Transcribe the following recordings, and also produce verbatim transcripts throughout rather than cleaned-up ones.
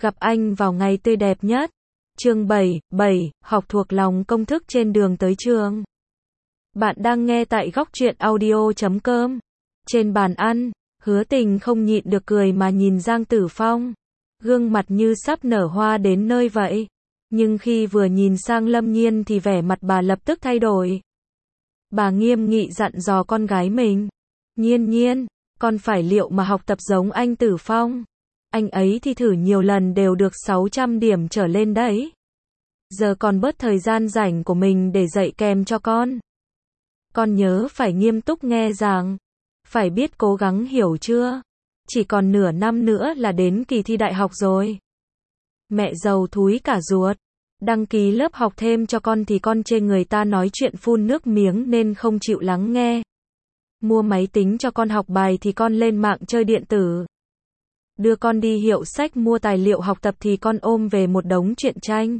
Gặp anh vào ngày tươi đẹp nhất. Chương bảy, bảy, học thuộc lòng công thức trên đường tới trường. Bạn đang nghe tại góc truyện audio chấm com. Trên bàn ăn, Hứa Tình không nhịn được cười mà nhìn Giang Tử Phong. Gương mặt như sắp nở hoa đến nơi vậy. Nhưng khi vừa nhìn sang Lâm Nhiên thì vẻ mặt bà lập tức thay đổi. Bà nghiêm nghị dặn dò con gái mình. Nhiên Nhiên, con phải liệu mà học tập giống anh Tử Phong. Anh ấy thì thử nhiều lần đều được sáu trăm điểm trở lên đấy. Giờ còn bớt thời gian rảnh của mình để dạy kèm cho con. Con nhớ phải nghiêm túc nghe giảng. Phải biết cố gắng hiểu chưa? Chỉ còn nửa năm nữa là đến kỳ thi đại học rồi. Mẹ giàu thúi cả ruột. Đăng ký lớp học thêm cho con thì con chê người ta nói chuyện phun nước miếng nên không chịu lắng nghe. Mua máy tính cho con học bài thì con lên mạng chơi điện tử. Đưa con đi hiệu sách mua tài liệu học tập thì con ôm về một đống truyện tranh.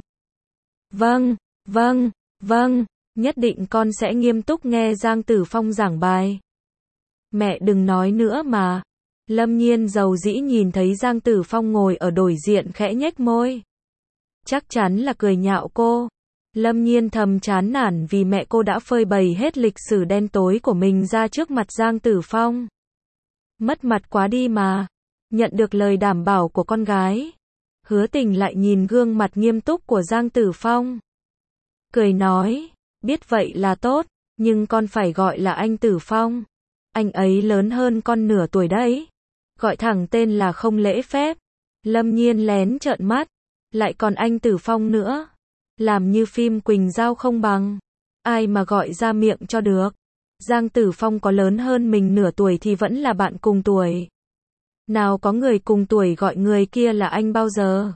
Vâng, vâng, vâng, nhất định con sẽ nghiêm túc nghe Giang Tử Phong giảng bài. Mẹ đừng nói nữa mà. Lâm Nhiên dầu dĩ nhìn thấy Giang Tử Phong ngồi ở đối diện khẽ nhếch môi. Chắc chắn là cười nhạo cô. Lâm Nhiên thầm chán nản vì mẹ cô đã phơi bày hết lịch sử đen tối của mình ra trước mặt Giang Tử Phong. Mất mặt quá đi mà. Nhận được lời đảm bảo của con gái, Hứa Tình lại nhìn gương mặt nghiêm túc của Giang Tử Phong. Cười nói, biết vậy là tốt, nhưng con phải gọi là anh Tử Phong. Anh ấy lớn hơn con nửa tuổi đấy. Gọi thẳng tên là không lễ phép. Lâm Nhiên lén trợn mắt. Lại còn anh Tử Phong nữa. Làm như phim Quỳnh Giao không bằng. Ai mà gọi ra miệng cho được. Giang Tử Phong có lớn hơn mình nửa tuổi thì vẫn là bạn cùng tuổi. Nào có người cùng tuổi gọi người kia là anh bao giờ.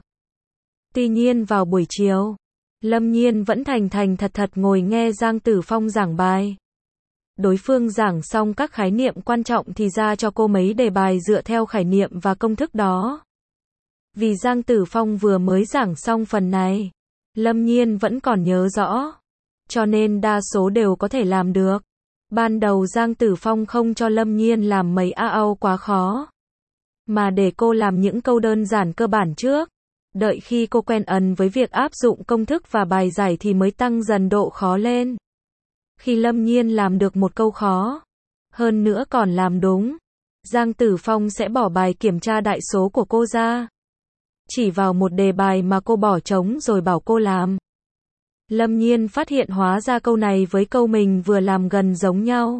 Tuy nhiên vào buổi chiều, Lâm Nhiên vẫn thành thành thật thật ngồi nghe Giang Tử Phong giảng bài. Đối phương giảng xong các khái niệm quan trọng thì ra cho cô mấy đề bài dựa theo khái niệm và công thức đó. Vì Giang Tử Phong vừa mới giảng xong phần này, Lâm Nhiên vẫn còn nhớ rõ, cho nên đa số đều có thể làm được. Ban đầu Giang Tử Phong không cho Lâm Nhiên làm mấy a âu quá khó, mà để cô làm những câu đơn giản cơ bản trước. Đợi khi cô quen ẩn với việc áp dụng công thức và bài giải thì mới tăng dần độ khó lên. Khi Lâm Nhiên làm được một câu khó, hơn nữa còn làm đúng, Giang Tử Phong sẽ bỏ bài kiểm tra đại số của cô ra. Chỉ vào một đề bài mà cô bỏ trống rồi bảo cô làm. Lâm Nhiên phát hiện hóa ra câu này với câu mình vừa làm gần giống nhau.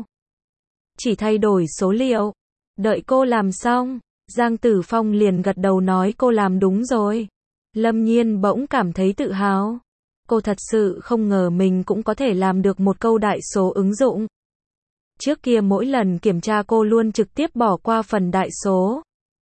Chỉ thay đổi số liệu. Đợi cô làm xong, Giang Tử Phong liền gật đầu nói cô làm đúng rồi. Lâm Nhiên bỗng cảm thấy tự hào. Cô thật sự không ngờ mình cũng có thể làm được một câu đại số ứng dụng. Trước kia mỗi lần kiểm tra cô luôn trực tiếp bỏ qua phần đại số.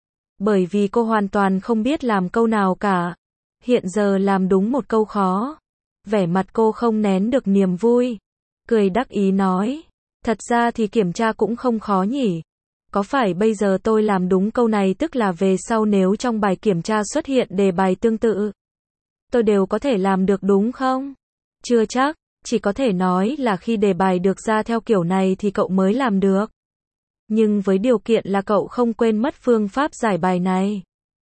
Bởi vì cô hoàn toàn không biết làm câu nào cả. Hiện giờ làm đúng một câu khó. Vẻ mặt cô không nén được niềm vui. Cười đắc ý nói. Thật ra thì kiểm tra cũng không khó nhỉ. Có phải bây giờ tôi làm đúng câu này tức là về sau nếu trong bài kiểm tra xuất hiện đề bài tương tự, tôi đều có thể làm được đúng không? Chưa chắc, chỉ có thể nói là khi đề bài được ra theo kiểu này thì cậu mới làm được. Nhưng với điều kiện là cậu không quên mất phương pháp giải bài này.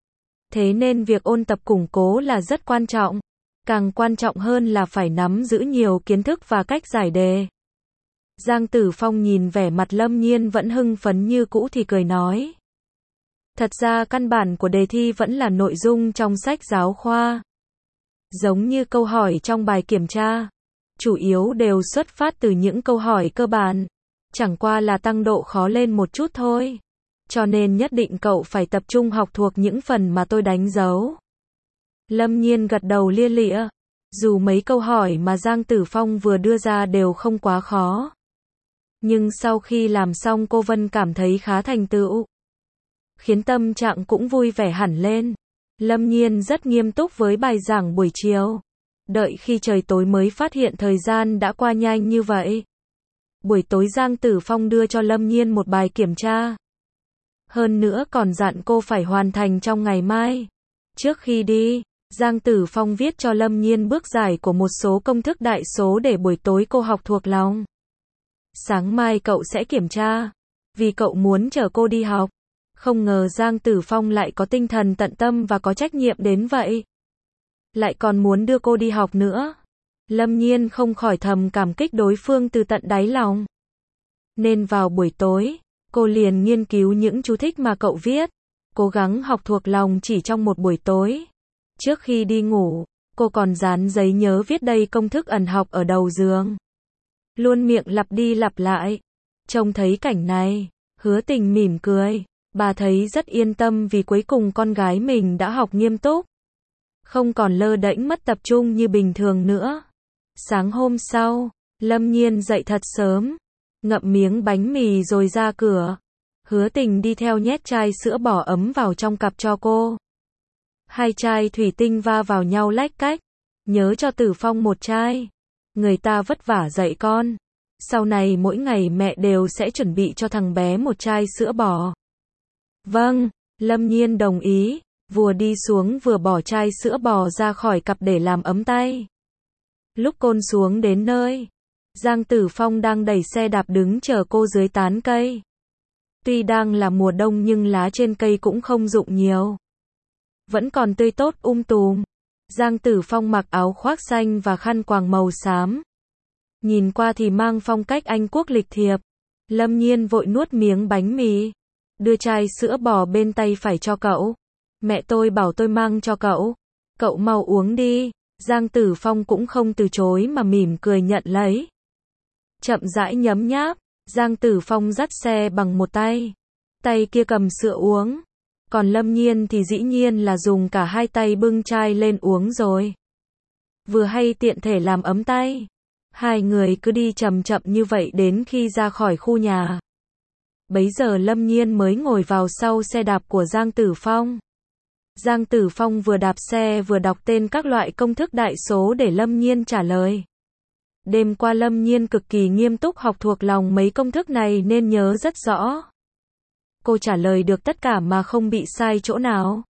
Thế nên việc ôn tập củng cố là rất quan trọng. Càng quan trọng hơn là phải nắm giữ nhiều kiến thức và cách giải đề. Giang Tử Phong nhìn vẻ mặt Lâm Nhiên vẫn hưng phấn như cũ thì cười nói. Thật ra căn bản của đề thi vẫn là nội dung trong sách giáo khoa. Giống như câu hỏi trong bài kiểm tra. Chủ yếu đều xuất phát từ những câu hỏi cơ bản. Chẳng qua là tăng độ khó lên một chút thôi. Cho nên nhất định cậu phải tập trung học thuộc những phần mà tôi đánh dấu. Lâm Nhiên gật đầu lia lịa. Dù mấy câu hỏi mà Giang Tử Phong vừa đưa ra đều không quá khó. Nhưng sau khi làm xong cô Vân cảm thấy khá thành tựu. Khiến tâm trạng cũng vui vẻ hẳn lên. Lâm Nhiên rất nghiêm túc với bài giảng buổi chiều. Đợi khi trời tối mới phát hiện thời gian đã qua nhanh như vậy. Buổi tối Giang Tử Phong đưa cho Lâm Nhiên một bài kiểm tra. Hơn nữa còn dặn cô phải hoàn thành trong ngày mai. Trước khi đi, Giang Tử Phong viết cho Lâm Nhiên bước giải của một số công thức đại số để buổi tối cô học thuộc lòng. Sáng mai cậu sẽ kiểm tra. Vì cậu muốn chở cô đi học. Không ngờ Giang Tử Phong lại có tinh thần tận tâm và có trách nhiệm đến vậy. Lại còn muốn đưa cô đi học nữa. Lâm Nhiên không khỏi thầm cảm kích đối phương từ tận đáy lòng. Nên vào buổi tối, cô liền nghiên cứu những chú thích mà cậu viết, cố gắng học thuộc lòng chỉ trong một buổi tối. Trước khi đi ngủ, cô còn dán giấy nhớ viết đầy công thức ẩn học ở đầu giường. Luôn miệng lặp đi lặp lại. Trông thấy cảnh này, Hứa Tình mỉm cười. Bà thấy rất yên tâm vì cuối cùng con gái mình đã học nghiêm túc. Không còn lơ đễnh mất tập trung như bình thường nữa. Sáng hôm sau, Lâm Nhiên dậy thật sớm, ngậm miếng bánh mì rồi ra cửa. Hứa Tình đi theo nhét chai sữa bò ấm vào trong cặp cho cô. Hai chai thủy tinh va vào nhau lách cách. Nhớ cho Tử Phong một chai. Người ta vất vả dạy con. Sau này mỗi ngày mẹ đều sẽ chuẩn bị cho thằng bé một chai sữa bò. Vâng, Lâm Nhiên đồng ý. Vừa đi xuống vừa bỏ chai sữa bò ra khỏi cặp để làm ấm tay. Lúc côn xuống đến nơi, Giang Tử Phong đang đẩy xe đạp đứng chờ cô dưới tán cây. Tuy đang là mùa đông nhưng lá trên cây cũng không rụng nhiều. Vẫn còn tươi tốt um tùm. Giang Tử Phong mặc áo khoác xanh và khăn quàng màu xám. Nhìn qua thì mang phong cách Anh quốc lịch thiệp. Lâm Nhiên vội nuốt miếng bánh mì. Đưa chai sữa bò bên tay phải cho cậu. Mẹ tôi bảo tôi mang cho cậu. Cậu mau uống đi. Giang Tử Phong cũng không từ chối mà mỉm cười nhận lấy. Chậm rãi nhấm nháp. Giang Tử Phong dắt xe bằng một tay. Tay kia cầm sữa uống. Còn Lâm Nhiên thì dĩ nhiên là dùng cả hai tay bưng chai lên uống rồi. Vừa hay tiện thể làm ấm tay. Hai người cứ đi chậm chậm như vậy đến khi ra khỏi khu nhà. Bấy giờ Lâm Nhiên mới ngồi vào sau xe đạp của Giang Tử Phong. Giang Tử Phong vừa đạp xe vừa đọc tên các loại công thức đại số để Lâm Nhiên trả lời. Đêm qua Lâm Nhiên cực kỳ nghiêm túc học thuộc lòng mấy công thức này nên nhớ rất rõ. Cô trả lời được tất cả mà không bị sai chỗ nào.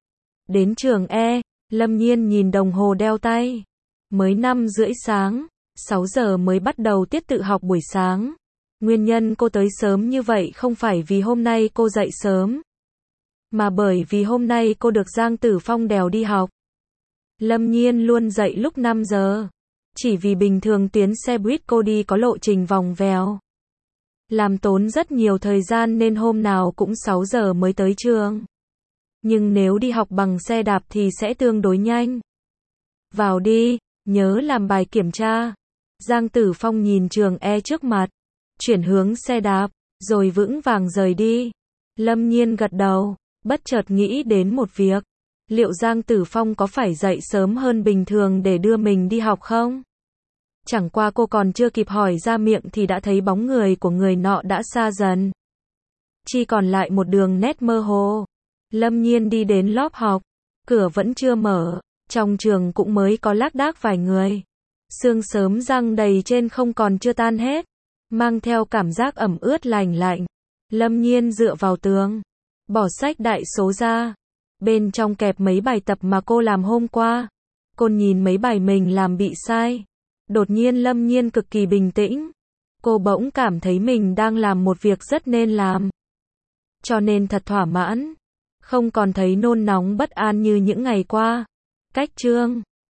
Đến trường E, Lâm Nhiên nhìn đồng hồ đeo tay. Mới năm rưỡi sáng, sáu giờ mới bắt đầu tiết tự học buổi sáng. Nguyên nhân cô tới sớm như vậy không phải vì hôm nay cô dậy sớm, mà bởi vì hôm nay cô được Giang Tử Phong đèo đi học. Lâm Nhiên luôn dậy lúc năm giờ. Chỉ vì bình thường tuyến xe buýt cô đi có lộ trình vòng vèo. Làm tốn rất nhiều thời gian nên hôm nào cũng sáu giờ mới tới trường. Nhưng nếu đi học bằng xe đạp thì sẽ tương đối nhanh. Vào đi, nhớ làm bài kiểm tra. Giang Tử Phong nhìn trường E trước mặt, chuyển hướng xe đạp, rồi vững vàng rời đi. Lâm Nhiên gật đầu, bất chợt nghĩ đến một việc. Liệu Giang Tử Phong có phải dậy sớm hơn bình thường để đưa mình đi học không? Chẳng qua cô còn chưa kịp hỏi ra miệng thì đã thấy bóng người của người nọ đã xa dần. Chỉ còn lại một đường nét mơ hồ. Lâm Nhiên đi đến lớp học. Cửa vẫn chưa mở. Trong trường cũng mới có lác đác vài người. Sương sớm răng đầy trên không còn chưa tan hết. Mang theo cảm giác ẩm ướt lành lạnh. Lâm Nhiên dựa vào tường. Bỏ sách đại số ra. Bên trong kẹp mấy bài tập mà cô làm hôm qua. Cô nhìn mấy bài mình làm bị sai. Đột nhiên Lâm Nhiên cực kỳ bình tĩnh. Cô bỗng cảm thấy mình đang làm một việc rất nên làm. Cho nên thật thỏa mãn. Không còn thấy nôn nóng bất an như những ngày qua. Cách chương